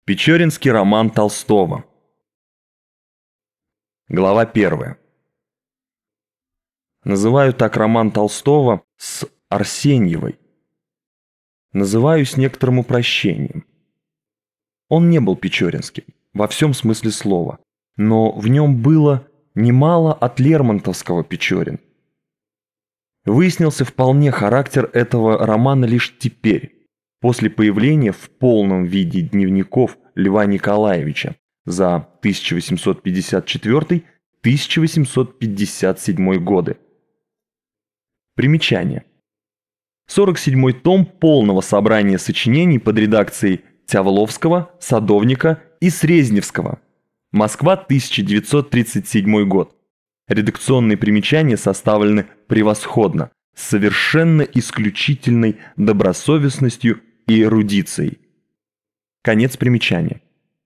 Печоринский роман Толстого. Глава 1. Называю так роман Толстого с Арсеньевой. Называю с некоторым упрощением. Он не был печоринским, во всем смысле слова, но в нем было немало от лермонтовского Печорин. Выяснился вполне характер этого романа лишь теперь, после появления в полном виде дневников Льва Николаевича за 1854-1857 годы. Примечание. 47-й том полного собрания сочинений под редакцией Тявловского, Садовника и Срезневского. Москва, 1937 год. Редакционные примечания составлены превосходно, с совершенно исключительной добросовестностью и эрудицией. Конец примечания.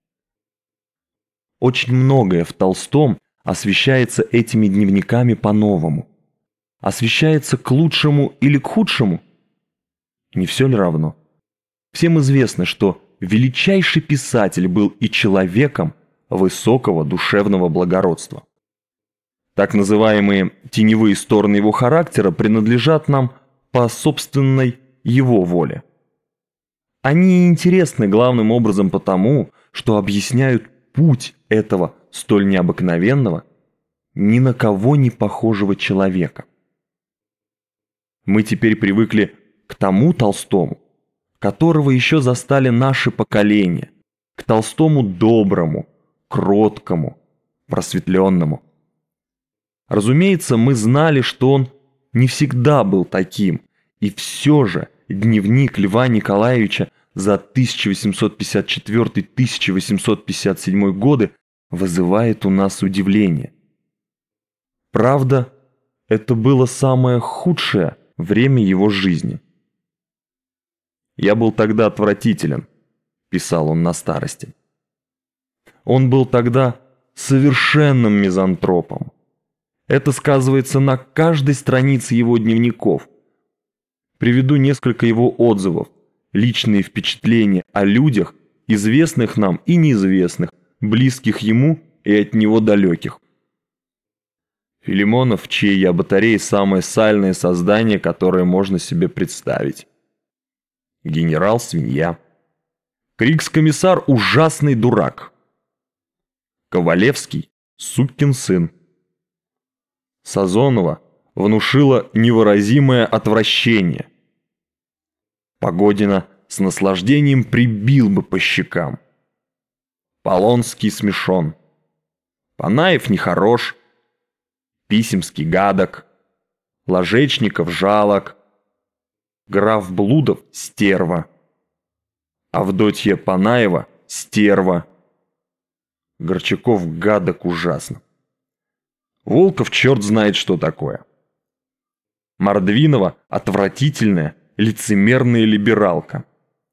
Очень многое в Толстом освещается этими дневниками по-новому. Освещается к лучшему или к худшему? Не все ли равно? Всем известно, что величайший писатель был и человеком высокого душевного благородства. Так называемые теневые стороны его характера принадлежат нам по собственной его воле. Они интересны главным образом потому, что объясняют путь этого столь необыкновенного, ни на кого не похожего человека. Мы теперь привыкли к тому Толстому, которого еще застали наши поколения, к Толстому доброму, кроткому, просветленному. Разумеется, мы знали, что он не всегда был таким, и все же дневник Льва Николаевича за 1854-1857 годы вызывает у нас удивление. Правда, это было самое худшее время его жизни. «Я был тогда отвратителен», – писал он на старости. Он был тогда совершенным мизантропом. Это сказывается на каждой странице его дневников. Приведу несколько его отзывов, личные впечатления о людях, известных нам и неизвестных, близких ему и от него далеких. Филимонов, чьей я батареи, самое сальное создание, которое можно себе представить. Генерал-свинья. Крикс-комиссар – ужасный дурак. Ковалевский – сукин сын. Сазонова внушила невыразимое отвращение. Погодина с наслаждением прибил бы по щекам. Полонский смешон. Панаев нехорош. Писемский гадок. Ложечников жалок. Граф Блудов стерва. Авдотья Панаева стерва. Горчаков гадок ужасно. Волков черт знает, что такое. Мордвинова отвратительная, лицемерная либералка.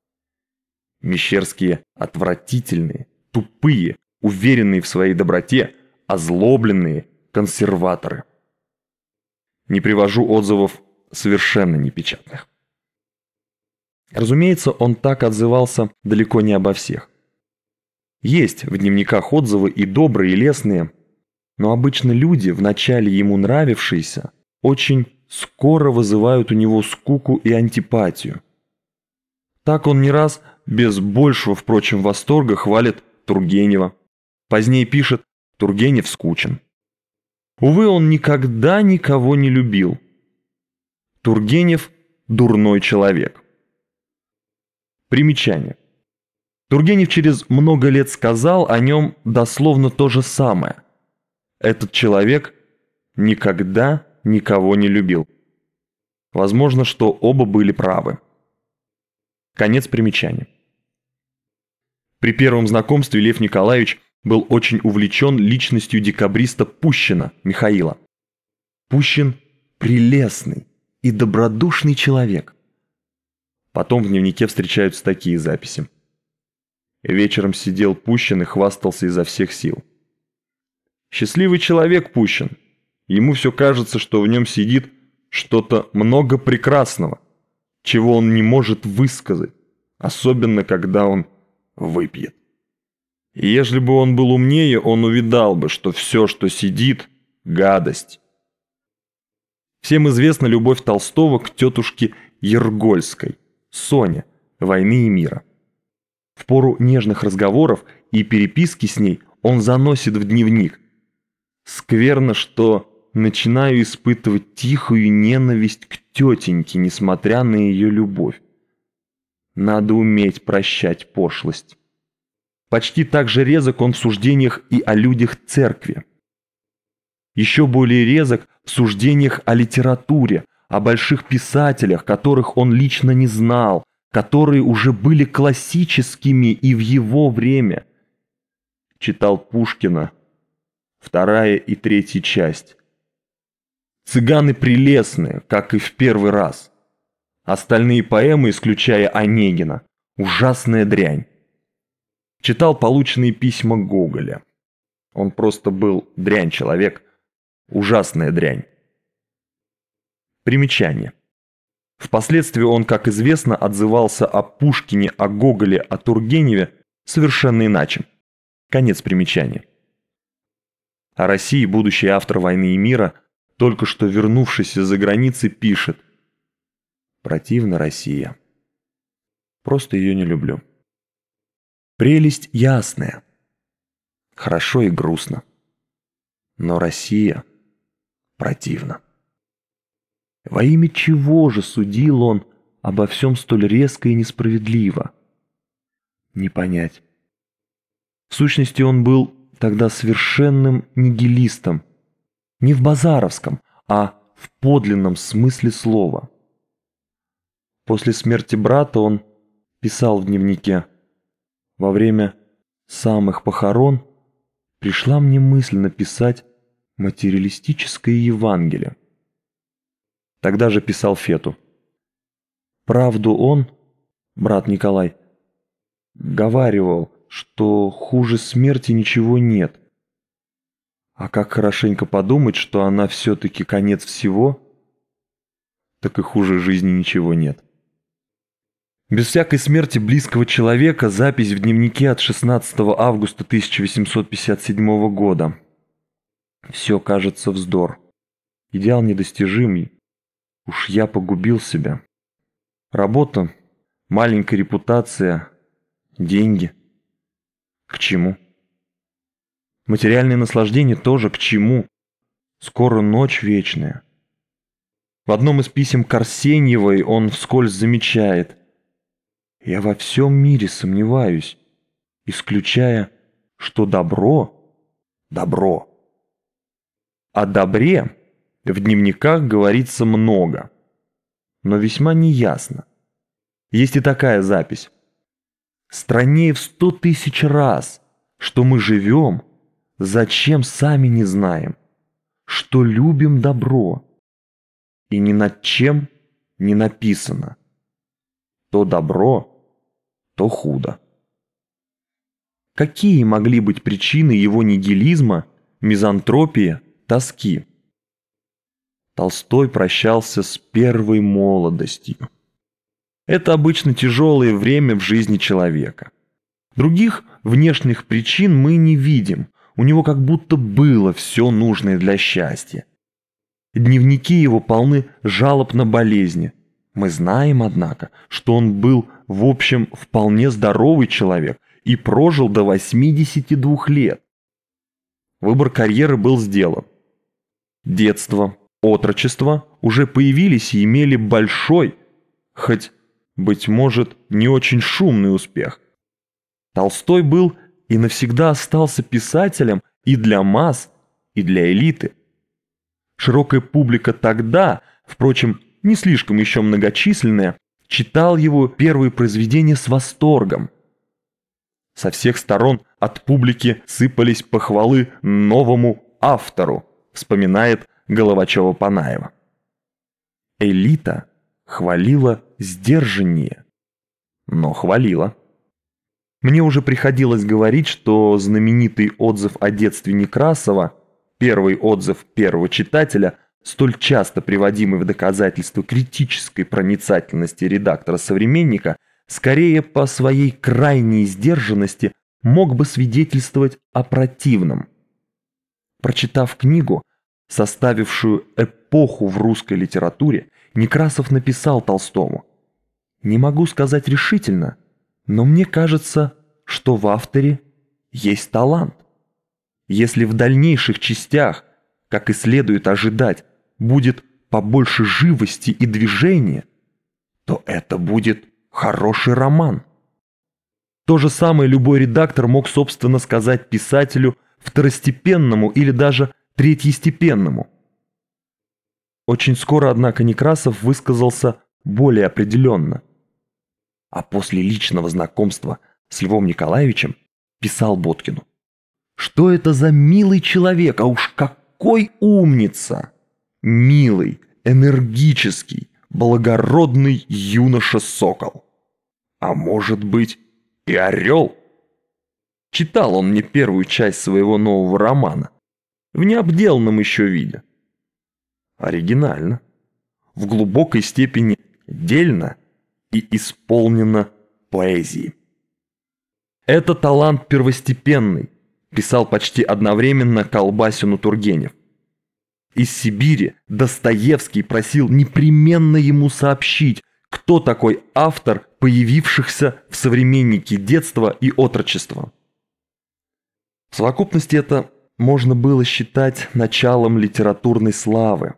Мещерские отвратительные, тупые, уверенные в своей доброте, озлобленные консерваторы. Не привожу отзывов совершенно непечатных. Разумеется, он так отзывался далеко не обо всех. Есть в дневниках отзывы и добрые, и лестные, но обычно люди, вначале ему нравившиеся, очень скоро вызывают у него скуку и антипатию. Так он не раз, без большего, впрочем, восторга, хвалит Тургенева. Позднее пишет: «Тургенев скучен». Увы, он никогда никого не любил. Тургенев – дурной человек. Примечание. Тургенев через много лет сказал о нем дословно то же самое. Этот человек никогда никого не любил. Возможно, что оба были правы. Конец примечания. При первом знакомстве Лев Николаевич был очень увлечен личностью декабриста Пущина Михаила. Пущин – прелестный и добродушный человек. Потом в дневнике встречаются такие записи. Вечером сидел Пущин и хвастался изо всех сил. Счастливый человек Пущин. Ему все кажется, что в нем сидит что-то много прекрасного, чего он не может высказать, особенно когда он выпьет. И ежели бы он был умнее, он увидал бы, что все, что сидит, — гадость. Всем известна любовь Толстого к тетушке Ергольской, Соне, «Войны и мира». В пору нежных разговоров и переписки с ней он заносит в дневник: «Скверно, что начинаю испытывать тихую ненависть к тетеньке, несмотря на ее любовь. Надо уметь прощать пошлость». Почти так же резок он в суждениях и о людях церкви. Еще более резок в суждениях о литературе, о больших писателях, которых он лично не знал, которые уже были классическими и в его время. Читал Пушкина, 2 и 3 часть. «Цыганы прелестные, как и в первый раз. Остальные поэмы, исключая Онегина, ужасная дрянь». Читал полученные письма Гоголя. Он просто был дрянь-человек, ужасная дрянь. Примечание. Впоследствии он, как известно, отзывался о Пушкине, о Гоголе, о Тургеневе совершенно иначе. Конец примечания. О России будущий автор «Войны и мира», только что вернувшийся за границы, пишет: «Противна Россия. Просто ее не люблю. Прелесть ясная. Хорошо и грустно. Но Россия противна». Во имя чего же судил он обо всем столь резко и несправедливо? Не понять. В сущности, он был тогда совершенным нигилистом, не в базаровском, а в подлинном смысле слова. После смерти брата он писал в дневнике: «Во время самых похорон пришла мне мысль написать материалистическое Евангелие». Тогда же писал Фету: «Правду он, брат Николай, говаривал, что хуже смерти ничего нет. А как хорошенько подумать, что она все-таки конец всего, так и хуже жизни ничего нет». Без всякой смерти близкого человека запись в дневнике от 16 августа 1857 года. Все кажется вздор. Идеал недостижимый. Уж я погубил себя. Работа, маленькая репутация, деньги. К чему? Материальное наслаждение тоже к чему? Скоро ночь вечная. В одном из писем к Арсеньевой он вскользь замечает: «Я во всем мире сомневаюсь, исключая, что добро – добро». О добре в дневниках говорится много, но весьма неясно. Есть и такая запись: «Страннее в 100 000 раз, что мы живем, зачем сами не знаем, что любим добро, и ни над чем не написано. То добро, то худо». Какие могли быть причины его нигилизма, мизантропии, тоски? Толстой прощался с первой молодостью. Это обычно тяжелое время в жизни человека. Других внешних причин мы не видим, у него как будто было все нужное для счастья. Дневники его полны жалоб на болезни. Мы знаем, однако, что он был, в общем, вполне здоровый человек и прожил до 82 лет. Выбор карьеры был сделан. Детство, отрочество уже появились и имели большой, хоть, быть может, не очень шумный успех. Толстой был и навсегда остался писателем и для масс, и для элиты. Широкая публика тогда, впрочем, не слишком еще многочисленная, читал его первые произведения с восторгом. Со всех сторон от публики сыпались похвалы новому автору, вспоминает Головачева-Панаева. Элита хвалила сдержаннее, но хвалила. Мне уже приходилось говорить, что знаменитый отзыв о детстве Некрасова, первый отзыв первого читателя, столь часто приводимый в доказательство критической проницательности редактора «Современника», скорее по своей крайней сдержанности мог бы свидетельствовать о противном. Прочитав книгу, составившую эпоху в русской литературе, Некрасов написал Толстому: «Не могу сказать решительно, но мне кажется, что в авторе есть талант. Если в дальнейших частях, как и следует ожидать, будет побольше живости и движения, то это будет хороший роман». То же самое любой редактор мог, собственно, сказать писателю второстепенному или даже третьестепенному. Очень скоро, однако, Некрасов высказался более определенно. А после личного знакомства с Львом Николаевичем писал Боткину: «Что это за милый человек, а уж какой умница! Милый, энергический, благородный юноша-сокол. А может быть, и орел». Читал он мне первую часть своего нового романа, в необделанном еще виде. Оригинально, в глубокой степени дельно и исполнено поэзией. «Это талант первостепенный», писал почти одновременно Колбасину Тургенев. Из Сибири Достоевский просил непременно ему сообщить, кто такой автор появившихся в «Современнике» детства и отрочества. В совокупности это можно было считать началом литературной славы.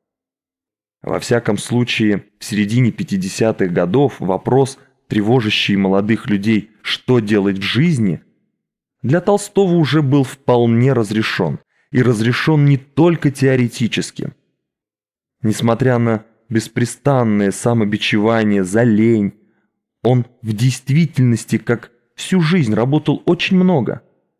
Во всяком случае, в середине 50-х годов вопрос, тревожащий молодых людей, что делать в жизни, для Толстого уже был вполне разрешен. И разрешен не только теоретически. Несмотря на беспрестанное самобичевание за лень, он в действительности, как всю жизнь, работал очень много.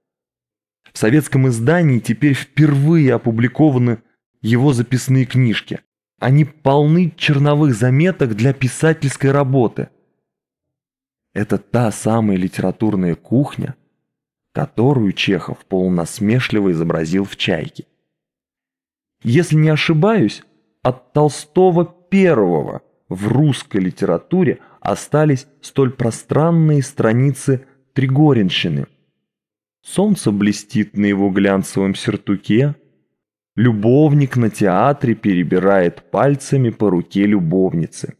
В советском издании теперь впервые опубликованы его записные книжки. Они полны черновых заметок для писательской работы. Это та самая литературная кухня, которую Чехов полунасмешливо изобразил в «Чайке». Если не ошибаюсь, от Толстого первого в русской литературе остались столь пространные страницы Тригоринщины. Солнце блестит на его глянцевом сюртуке, любовник на театре перебирает пальцами по руке любовницы.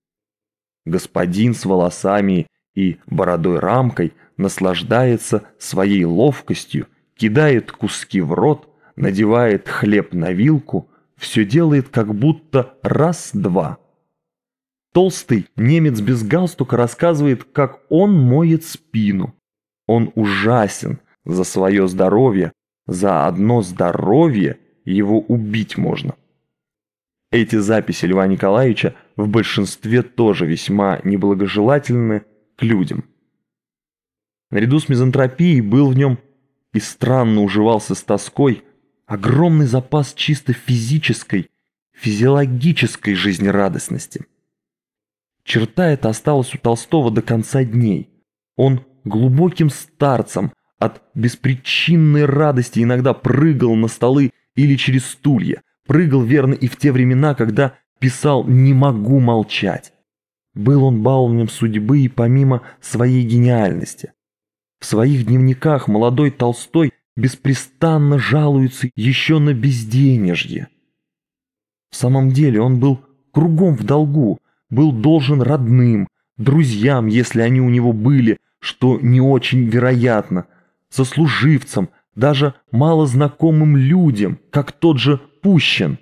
Господин с волосами и бородой-рамкой наслаждается своей ловкостью, кидает куски в рот, надевает хлеб на вилку, все делает как будто раз-два. Толстый немец без галстука рассказывает, как он моет спину. Он ужасен за свое здоровье, за одно здоровье его убить можно. Эти записи Льва Николаевича в большинстве тоже весьма неблагожелательны к людям. Наряду с мизантропией был в нем и странно уживался с тоской огромный запас чисто физической, физиологической жизнерадостности. Черта эта осталась у Толстого до конца дней. Он глубоким старцем от беспричинной радости иногда прыгал на столы или через стулья, прыгал верно и в те времена, когда писал «не могу молчать». Был он баловнем судьбы и помимо своей гениальности. В своих дневниках молодой Толстой беспрестанно жалуется еще на безденежье. В самом деле он был кругом в долгу, был должен родным, друзьям, если они у него были, что не очень вероятно, сослуживцам, даже малознакомым людям, как тот же Пущин.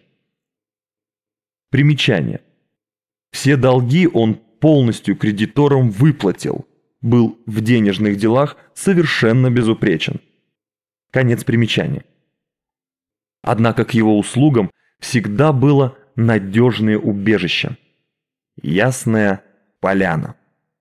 Примечание. Все долги он полностью кредиторам выплатил, был в денежных делах совершенно безупречен. Конец примечания. Однако к его услугам всегда было надежное убежище. Ясная Поляна.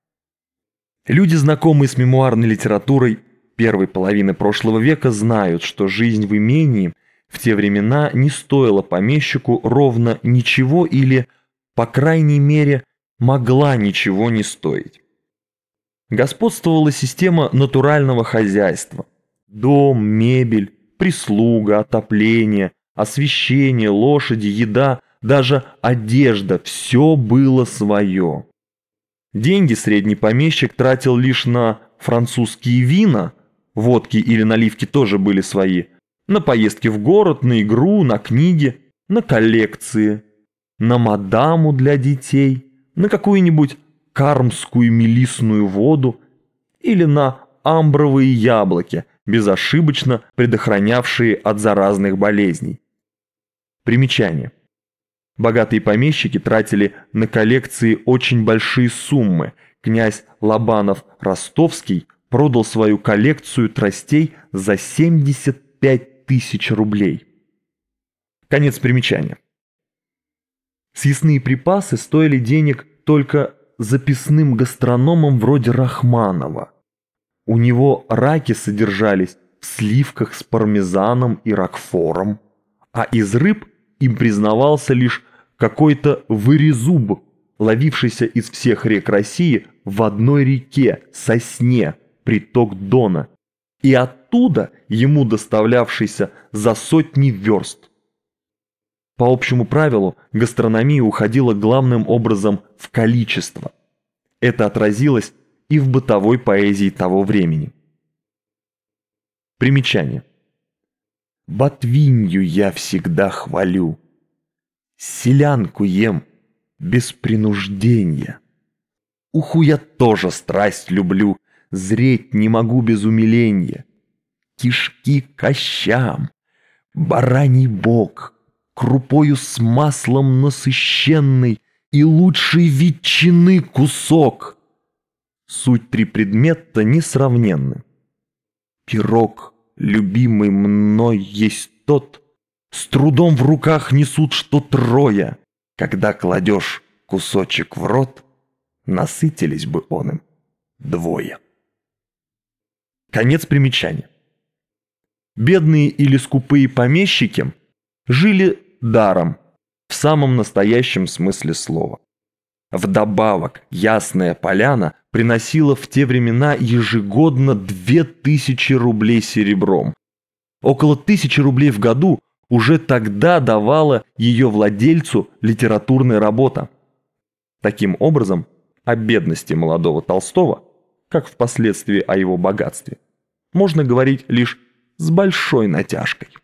Люди, знакомые с мемуарной литературой первой половины прошлого века, знают, что жизнь в имении в те времена не стоила помещику ровно ничего или, по крайней мере, могла ничего не стоить. Господствовала система натурального хозяйства. Дом, мебель, прислуга, отопление, освещение, лошади, еда, даже одежда – все было свое. Деньги средний помещик тратил лишь на французские вина, Водки или наливки тоже были свои. На поездки в город, на игру, на книги, на коллекции, на мадаму для детей, на какую-нибудь кармскую мелисную воду или на амбровые яблоки, безошибочно предохранявшие от заразных болезней. Примечание. Богатые помещики тратили на коллекции очень большие суммы. Князь Лобанов-Ростовский продал свою коллекцию тростей за 75 тысяч рублей. Конец примечания. Съестные припасы стоили денег только записным гастрономам вроде Рахманова. У него раки содержались в сливках с пармезаном и рокфором, а из рыб им признавался лишь какой-то вырезуб, ловившийся из всех рек России в одной реке, Сосне, приток Дона, и оттуда ему доставлявшийся за сотни верст. По общему правилу, гастрономия уходила главным образом в количество. Это отразилось и в бытовой поэзии того времени. Примечание. Ботвинью я всегда хвалю, селянку ем без принуждения. Уху я тоже страсть люблю, зреть не могу без умиления. Кишки кощам, бараний бок, крупою с маслом насыщенный и лучшей ветчины кусок. Суть три предмета несравненны. Пирог, любимый мной, есть тот, с трудом в руках несут что трое. Когда кладешь кусочек в рот, насытились бы он им двое. Конец примечания. Бедные или скупые помещики жили даром, в самом настоящем смысле слова. Вдобавок, Ясная Поляна приносила в те времена ежегодно 2000 рублей серебром. Около 1000 рублей в году уже тогда давала ее владельцу литературная работа. Таким образом, о бедности молодого Толстого, как впоследствии о его богатстве, можно говорить лишь с большой натяжкой.